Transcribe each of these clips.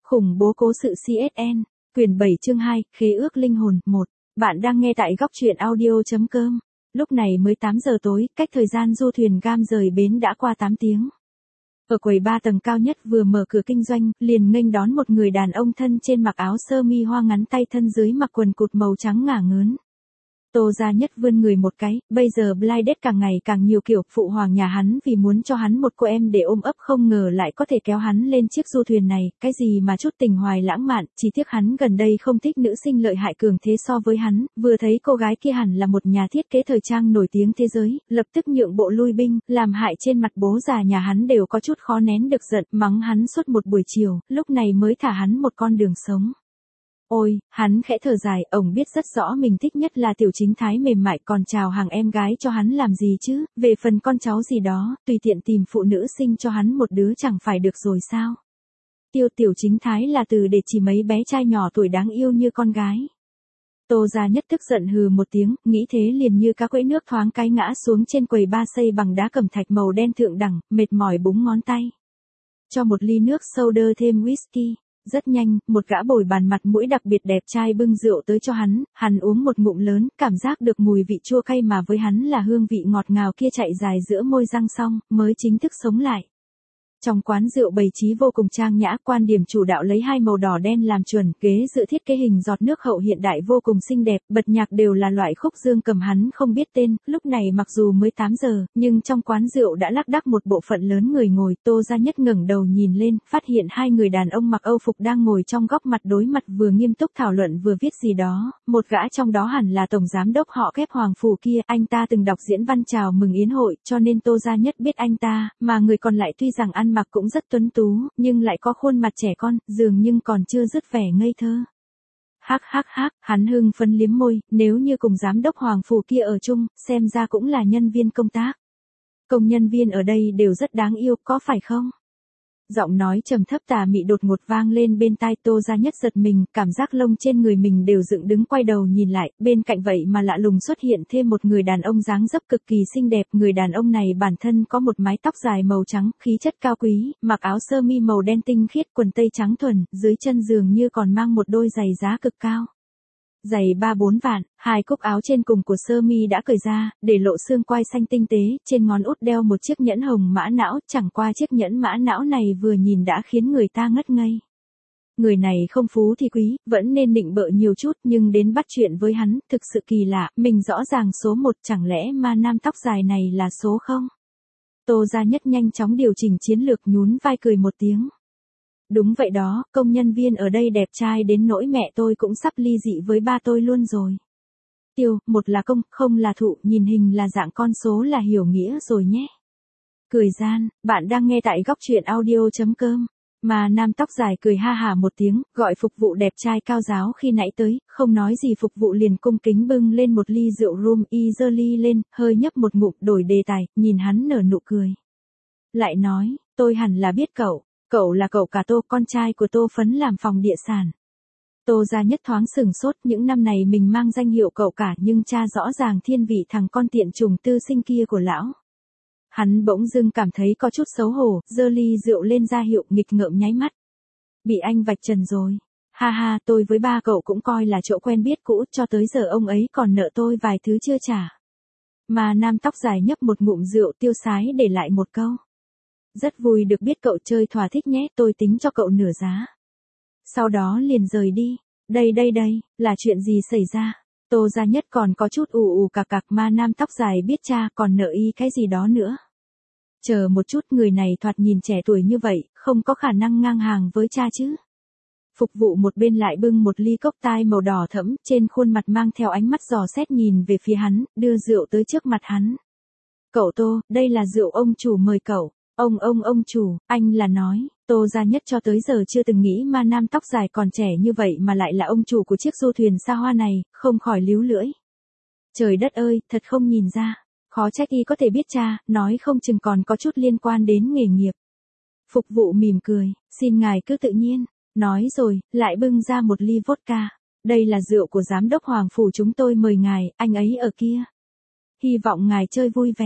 Khủng bố cố sự CSN, quyển 7 chương 2, khế ước linh hồn, 1. Bạn đang nghe tại góc truyện audio.com. Lúc này mới 8 giờ tối, cách thời gian du thuyền Gam rời bến đã qua 8 tiếng. Ở quầy 3 tầng cao nhất vừa mở cửa kinh doanh, liền nghênh đón một người đàn ông thân trên mặc áo sơ mi hoa ngắn tay thân dưới mặc quần cụt màu trắng ngả ngớn. Tô Gia Nhất vươn người một cái, bây giờ Blinded càng ngày càng nhiều kiểu, phụ hoàng nhà hắn vì muốn cho hắn một cô em để ôm ấp không ngờ lại có thể kéo hắn lên chiếc du thuyền này, cái gì mà chút tình hoài lãng mạn, chỉ tiếc hắn gần đây không thích nữ sinh lợi hại cường thế so với hắn, vừa thấy cô gái kia hẳn là một nhà thiết kế thời trang nổi tiếng thế giới, lập tức nhượng bộ lui binh, làm hại trên mặt bố già nhà hắn đều có chút khó nén được giận, mắng hắn suốt một buổi chiều, lúc này mới thả hắn một con đường sống. Ôi, hắn khẽ thở dài, ổng biết rất rõ mình thích nhất là Tiểu Chính Thái mềm mại còn chào hàng em gái cho hắn làm gì chứ, về phần con cháu gì đó, tùy tiện tìm phụ nữ sinh cho hắn một đứa chẳng phải được rồi sao. Tiểu Chính Thái là từ để chỉ mấy bé trai nhỏ tuổi đáng yêu như con gái. Tô Gia Nhất tức giận hừ một tiếng, nghĩ thế liền như cá quẫy nước thoáng cái ngã xuống trên quầy ba xây bằng đá cẩm thạch màu đen thượng đẳng, mệt mỏi búng ngón tay. Cho một ly nước soda thêm whisky. Rất nhanh, một gã bồi bàn mặt mũi đặc biệt đẹp trai bưng rượu tới cho hắn uống một ngụm lớn, cảm giác được mùi vị chua cay mà với hắn là hương vị ngọt ngào kia chạy dài giữa môi răng xong, mới chính thức sống lại. Trong quán rượu bày trí vô cùng trang nhã, quan điểm chủ đạo lấy hai màu đỏ đen làm chuẩn, ghế dựa thiết kế hình giọt nước hậu hiện đại vô cùng xinh đẹp, bật nhạc đều là loại khúc dương cầm hắn không biết tên, lúc này mặc dù mới 8 giờ, nhưng trong quán rượu đã lác đác một bộ phận lớn người ngồi. Tô Gia Nhất ngẩng đầu nhìn lên, phát hiện hai người đàn ông mặc Âu phục đang ngồi trong góc mặt đối mặt vừa nghiêm túc thảo luận vừa viết gì đó, một gã trong đó hẳn là tổng giám đốc họ Kép Hoàng Phủ kia, anh ta từng đọc diễn văn chào mừng yến hội, cho nên Tô Gia Nhất biết anh ta, mà người còn lại tuy rằng ăn mặc cũng rất tuấn tú, nhưng lại có khuôn mặt trẻ con, dường nhưng còn chưa dứt vẻ ngây thơ. Hắc, hắn hưng phấn liếm môi, nếu như cùng giám đốc Hoàng Phủ kia ở chung, xem ra cũng là nhân viên công tác. Công nhân viên ở đây đều rất đáng yêu, có phải không? Giọng nói trầm thấp tà mị đột ngột vang lên bên tai. Tô Gia Nhất giật mình, cảm giác lông trên người mình đều dựng đứng, quay đầu nhìn lại, bên cạnh vậy mà lạ lùng xuất hiện thêm một người đàn ông dáng dấp cực kỳ xinh đẹp. Người đàn ông này bản thân có một mái tóc dài màu trắng, khí chất cao quý, mặc áo sơ mi màu đen tinh khiết, quần tây trắng thuần, dưới chân dường như còn mang một đôi giày giá cực cao. Giày 3-4 vạn, hai cúc áo trên cùng của sơ mi đã cởi ra, để lộ xương quai xanh tinh tế, trên ngón út đeo một chiếc nhẫn hồng mã não, chẳng qua chiếc nhẫn mã não này vừa nhìn đã khiến người ta ngất ngây. Người này không phú thì quý, vẫn nên nịnh bợ nhiều chút, nhưng đến bắt chuyện với hắn, thực sự kỳ lạ, mình rõ ràng số 1, chẳng lẽ ma nam tóc dài này là số 0? Tô Gia Nhất nhanh chóng điều chỉnh chiến lược, nhún vai cười một tiếng. Đúng vậy đó, công nhân viên ở đây đẹp trai đến nỗi mẹ tôi cũng sắp ly dị với ba tôi luôn rồi. Một là công, không là thụ, nhìn hình là dạng con số là hiểu nghĩa rồi nhé. Cười gian, bạn đang nghe tại góc truyện audio.com. Mà nam tóc dài cười ha hả một tiếng, gọi phục vụ đẹp trai cao giáo khi nãy tới, không nói gì phục vụ liền cung kính bưng lên một ly rượu rum, y giơ ly lên, hơi nhấp một ngụm, đổi đề tài, nhìn hắn nở nụ cười. Lại nói, tôi hẳn là biết cậu. Cậu là cậu cả Tô, con trai của Tô Phấn làm phòng địa sản. Tô Gia Nhất thoáng sửng sốt, những năm này mình mang danh hiệu cậu cả nhưng cha rõ ràng thiên vị thằng con tiện trùng tư sinh kia của lão. Hắn bỗng dưng cảm thấy có chút xấu hổ, giơ ly rượu lên ra hiệu, nghịch ngợm nháy mắt. Bị anh vạch trần rồi. Ha, tôi với ba cậu cũng coi là chỗ quen biết cũ, cho tới giờ ông ấy còn nợ tôi vài thứ chưa trả. Mà nam tóc dài nhấp một ngụm rượu tiêu sái để lại một câu. Rất vui được biết cậu chơi thỏa thích nhé, tôi tính cho cậu nửa giá. Sau đó liền rời đi. Đây, là chuyện gì xảy ra? Tô Gia Nhất còn có chút ù cạc, mà nam tóc dài biết cha còn nợ y cái gì đó nữa. Chờ một chút, người này thoạt nhìn trẻ tuổi như vậy, không có khả năng ngang hàng với cha chứ. Phục vụ một bên lại bưng một ly cốc tai màu đỏ thẫm, trên khuôn mặt mang theo ánh mắt dò xét nhìn về phía hắn, đưa rượu tới trước mặt hắn. Cậu Tô, đây là rượu ông chủ mời cậu. Ông chủ, anh là nói, Tô Gia Nhất cho tới giờ chưa từng nghĩ ma nam tóc dài còn trẻ như vậy mà lại là ông chủ của chiếc du thuyền xa hoa này, không khỏi líu lưỡi. Trời đất ơi, thật không nhìn ra, khó trách y có thể biết cha, nói không chừng còn có chút liên quan đến nghề nghiệp. Phục vụ mỉm cười, xin ngài cứ tự nhiên, nói rồi, lại bưng ra một ly vodka. Đây là rượu của giám đốc Hoàng Phủ chúng tôi mời ngài, anh ấy ở kia. Hy vọng ngài chơi vui vẻ.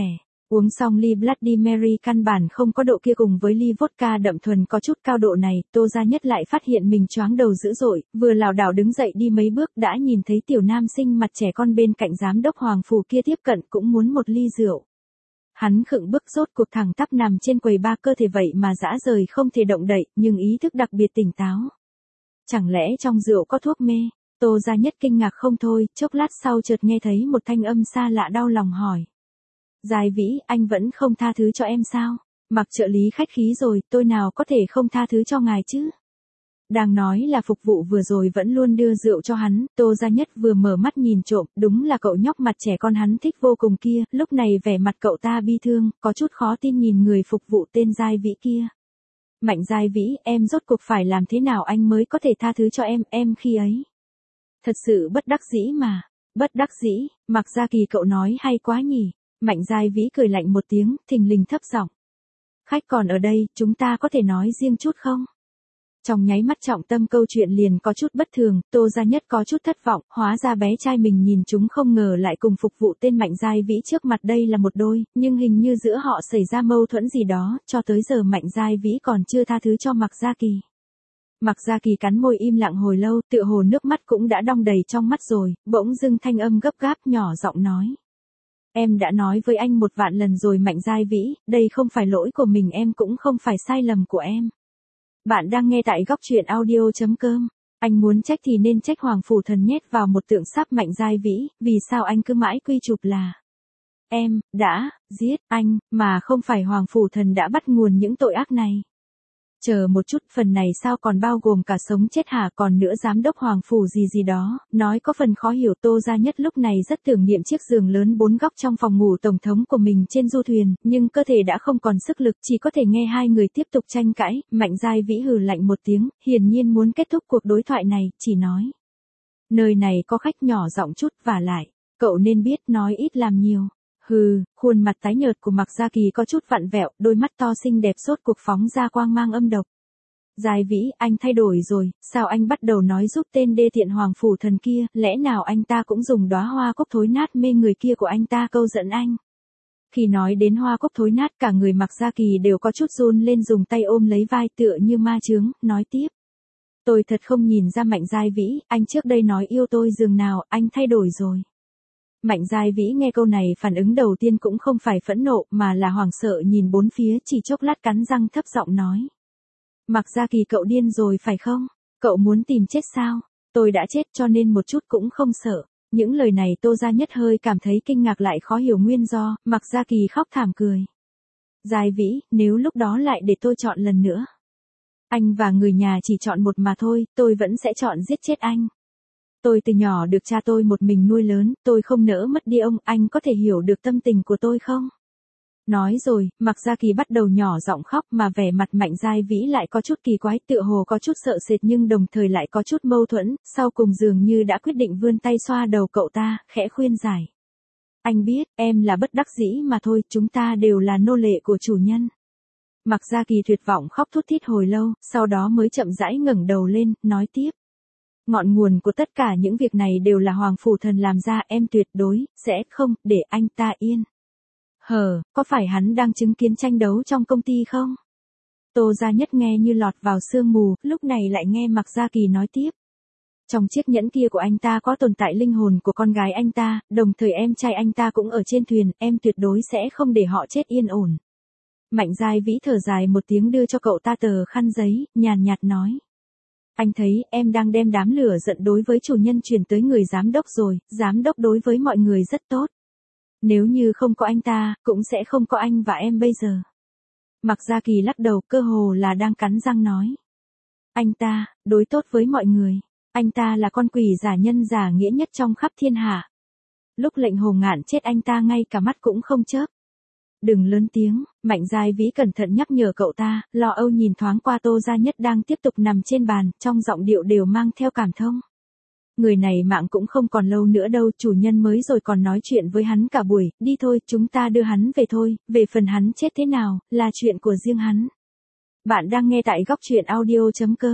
Uống xong ly Bloody Mary căn bản không có độ kia cùng với ly vodka đậm thuần có chút cao độ này, Tô Gia Nhất lại phát hiện mình choáng đầu dữ dội, vừa lảo đảo đứng dậy đi mấy bước đã nhìn thấy tiểu nam sinh mặt trẻ con bên cạnh giám đốc Hoàng Phủ kia tiếp cận cũng muốn một ly rượu. Hắn khựng bước rốt cuộc thẳng tắp nằm trên quầy bar, cơ thể vậy mà dã rời không thể động đậy, nhưng ý thức đặc biệt tỉnh táo. Chẳng lẽ trong rượu có thuốc mê? Tô Gia Nhất kinh ngạc không thôi, chốc lát sau chợt nghe thấy một thanh âm xa lạ đau lòng hỏi. Giai Vĩ, anh vẫn không tha thứ cho em sao? Mặc trợ lý khách khí rồi, tôi nào có thể không tha thứ cho ngài chứ? Đang nói là phục vụ vừa rồi vẫn luôn đưa rượu cho hắn, Tô Gia Nhất vừa mở mắt nhìn trộm, đúng là cậu nhóc mặt trẻ con hắn thích vô cùng kia, lúc này vẻ mặt cậu ta bi thương, có chút khó tin nhìn người phục vụ tên Giai Vĩ kia. Mạnh Giai Vĩ, em rốt cuộc phải làm thế nào anh mới có thể tha thứ cho em khi ấy? Thật sự bất đắc dĩ mà. Bất đắc dĩ, Mạc Gia Kỳ cậu nói hay quá nhỉ. Mạnh Giai Vĩ cười lạnh một tiếng, thình lình thấp giọng. Khách còn ở đây, chúng ta có thể nói riêng chút không? Trong nháy mắt trọng tâm câu chuyện liền có chút bất thường, Tô Gia Nhất có chút thất vọng, hóa ra bé trai mình nhìn chúng không ngờ lại cùng phục vụ tên Mạnh Giai Vĩ trước mặt đây là một đôi, nhưng hình như giữa họ xảy ra mâu thuẫn gì đó, cho tới giờ Mạnh Giai Vĩ còn chưa tha thứ cho Mạc Gia Kỳ. Mạc Gia Kỳ cắn môi im lặng hồi lâu, tựa hồ nước mắt cũng đã đong đầy trong mắt rồi, bỗng dưng thanh âm gấp gáp nhỏ giọng nói. Em đã nói với anh 1.000 lần rồi Mạnh Giai Vĩ, đây không phải lỗi của mình, em cũng không phải sai lầm của em. Bạn đang nghe tại góc truyện audio.com. Anh muốn trách thì nên trách Hoàng Phủ Thần nhét vào một tượng sáp Mạnh Giai Vĩ, vì sao anh cứ mãi quy chụp là em đã giết anh, mà không phải Hoàng Phủ Thần đã bắt nguồn những tội ác này. Chờ một chút, phần này sao còn bao gồm cả sống chết hả? Còn nữa giám đốc Hoàng Phủ gì đó, nói có phần khó hiểu. Tô Gia Nhất lúc này rất tưởng niệm chiếc giường lớn 4 góc trong phòng ngủ tổng thống của mình trên du thuyền, nhưng cơ thể đã không còn sức lực, chỉ có thể nghe hai người tiếp tục tranh cãi. Mạnh Giai Vĩ hừ lạnh một tiếng, hiển nhiên muốn kết thúc cuộc đối thoại này, chỉ nói. Nơi này có khách, nhỏ giọng chút, vả lại, cậu nên biết nói ít làm nhiều. Hừ, khuôn mặt tái nhợt của Mạc Gia Kỳ có chút vặn vẹo, đôi mắt to xinh đẹp sốt cuộc phóng ra quang mang âm độc. Giai Vĩ, anh thay đổi rồi, sao anh bắt đầu nói giúp tên đê tiện Hoàng Phủ Thần kia, lẽ nào anh ta cũng dùng đóa hoa cúc thối nát mê người kia của anh ta câu dẫn anh? Khi nói đến hoa cúc thối nát, cả người Mạc Gia Kỳ đều có chút run lên, dùng tay ôm lấy vai tựa như ma chướng, nói tiếp. Tôi thật không nhìn ra Mạnh Giai Vĩ, anh trước đây nói yêu tôi dường nào, anh thay đổi rồi. Mạnh Giai Vĩ nghe câu này phản ứng đầu tiên cũng không phải phẫn nộ mà là hoảng sợ nhìn bốn phía, chỉ chốc lát cắn răng thấp giọng nói. Mạc Gia Kỳ, cậu điên rồi phải không? Cậu muốn tìm chết sao? Tôi đã chết cho nên một chút cũng không sợ. Những lời này Tô Gia Nhất hơi cảm thấy kinh ngạc lại khó hiểu nguyên do, Mạc Gia Kỳ khóc thảm cười. Giai Vĩ, nếu lúc đó lại để tôi chọn lần nữa. Anh và người nhà chỉ chọn một mà thôi, tôi vẫn sẽ chọn giết chết anh. Tôi từ nhỏ được cha tôi một mình nuôi lớn, tôi không nỡ mất đi ông, anh có thể hiểu được tâm tình của tôi không? Nói rồi, Mạc Gia Kỳ bắt đầu nhỏ giọng khóc mà vẻ mặt Mạnh Giai Vĩ lại có chút kỳ quái, tựa hồ có chút sợ sệt nhưng đồng thời lại có chút mâu thuẫn, sau cùng dường như đã quyết định vươn tay xoa đầu cậu ta, khẽ khuyên giải. Anh biết, em là bất đắc dĩ mà thôi, chúng ta đều là nô lệ của chủ nhân. Mạc Gia Kỳ tuyệt vọng khóc thút thít hồi lâu, sau đó mới chậm rãi ngẩng đầu lên, nói tiếp. Ngọn nguồn của tất cả những việc này đều là Hoàng Phủ Thần làm ra, em tuyệt đối sẽ không để anh ta yên. Có phải hắn đang chứng kiến tranh đấu trong công ty không? Tô Gia Nhất nghe như lọt vào sương mù, lúc này lại nghe Mạc Gia Kỳ nói tiếp. Trong chiếc nhẫn kia của anh ta có tồn tại linh hồn của con gái anh ta, đồng thời em trai anh ta cũng ở trên thuyền, em tuyệt đối sẽ không để họ chết yên ổn. Mạnh Giai Vĩ thở dài một tiếng đưa cho cậu ta tờ khăn giấy, nhàn nhạt nói. Anh thấy em đang đem đám lửa giận đối với chủ nhân truyền tới người giám đốc rồi, giám đốc đối với mọi người rất tốt. Nếu như không có anh ta, cũng sẽ không có anh và em bây giờ. Mạc Gia Kỳ lắc đầu, cơ hồ là đang cắn răng nói. Anh ta, đối tốt với mọi người. Anh ta là con quỷ giả nhân giả nghĩa nhất trong khắp thiên hạ. Lúc lệnh Hồ Ngạn chết anh ta ngay cả mắt cũng không chớp. Đừng lớn tiếng, Mạnh Giai Vĩ cẩn thận nhắc nhở cậu ta, lo âu nhìn thoáng qua Tô Gia Nhất đang tiếp tục nằm trên bàn, trong giọng điệu đều mang theo cảm thông. Người này mạng cũng không còn lâu nữa đâu, chủ nhân mới rồi còn nói chuyện với hắn cả buổi, đi thôi, chúng ta đưa hắn về thôi, về phần hắn chết thế nào, là chuyện của riêng hắn. Bạn đang nghe tại góc truyện audio.com.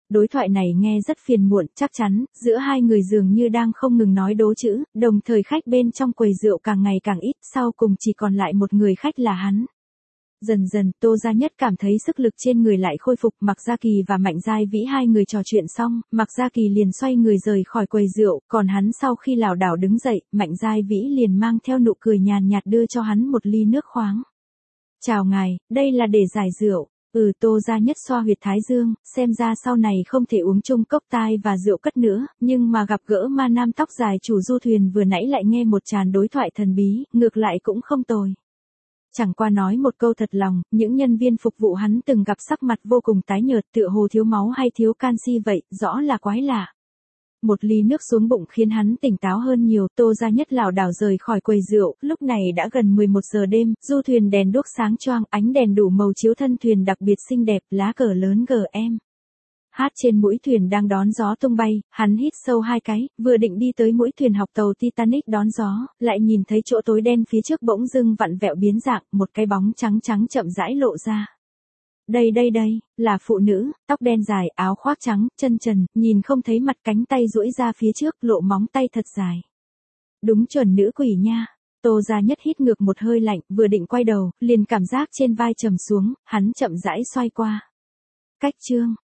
Đối thoại này nghe rất phiền muộn, chắc chắn, giữa hai người dường như đang không ngừng nói đố chữ, đồng thời khách bên trong quầy rượu càng ngày càng ít, sau cùng chỉ còn lại một người khách là hắn. Dần dần, Tô Gia Nhất cảm thấy sức lực trên người lại khôi phục, Mạc Gia Kỳ và Mạnh Giai Vĩ hai người trò chuyện xong, Mạc Gia Kỳ liền xoay người rời khỏi quầy rượu, còn hắn sau khi lảo đảo đứng dậy, Mạnh Giai Vĩ liền mang theo nụ cười nhàn nhạt đưa cho hắn một ly nước khoáng. Chào ngài, đây là để giải rượu. Tô Gia Nhất xoa huyệt thái dương, xem ra sau này không thể uống chung cốc tai và rượu cất nữa, nhưng mà gặp gỡ ma nam tóc dài chủ du thuyền vừa nãy lại nghe một tràn đối thoại thần bí, ngược lại cũng không tồi. Chẳng qua nói một câu thật lòng, những nhân viên phục vụ hắn từng gặp sắc mặt vô cùng tái nhợt, tựa hồ thiếu máu hay thiếu canxi vậy, rõ là quái lạ. Một ly nước xuống bụng khiến hắn tỉnh táo hơn nhiều, Tô Gia Nhất lảo đảo rời khỏi quầy rượu, lúc này đã gần 11 giờ đêm, du thuyền đèn đuốc sáng choang, ánh đèn đủ màu chiếu thân thuyền đặc biệt xinh đẹp, lá cờ lớn GM. Hát trên mũi thuyền đang đón gió tung bay, hắn hít sâu 2 cái, vừa định đi tới mũi thuyền học tàu Titanic đón gió, lại nhìn thấy chỗ tối đen phía trước bỗng dưng vặn vẹo biến dạng, một cái bóng trắng trắng chậm rãi lộ ra. Đây, là phụ nữ, tóc đen dài, áo khoác trắng, chân trần, nhìn không thấy mặt, cánh tay duỗi ra phía trước, lộ móng tay thật dài. Đúng chuẩn nữ quỷ nha. Tô Gia Nhất hít ngược một hơi lạnh, vừa định quay đầu, liền cảm giác trên vai trầm xuống, hắn chậm rãi xoay qua. Cách chương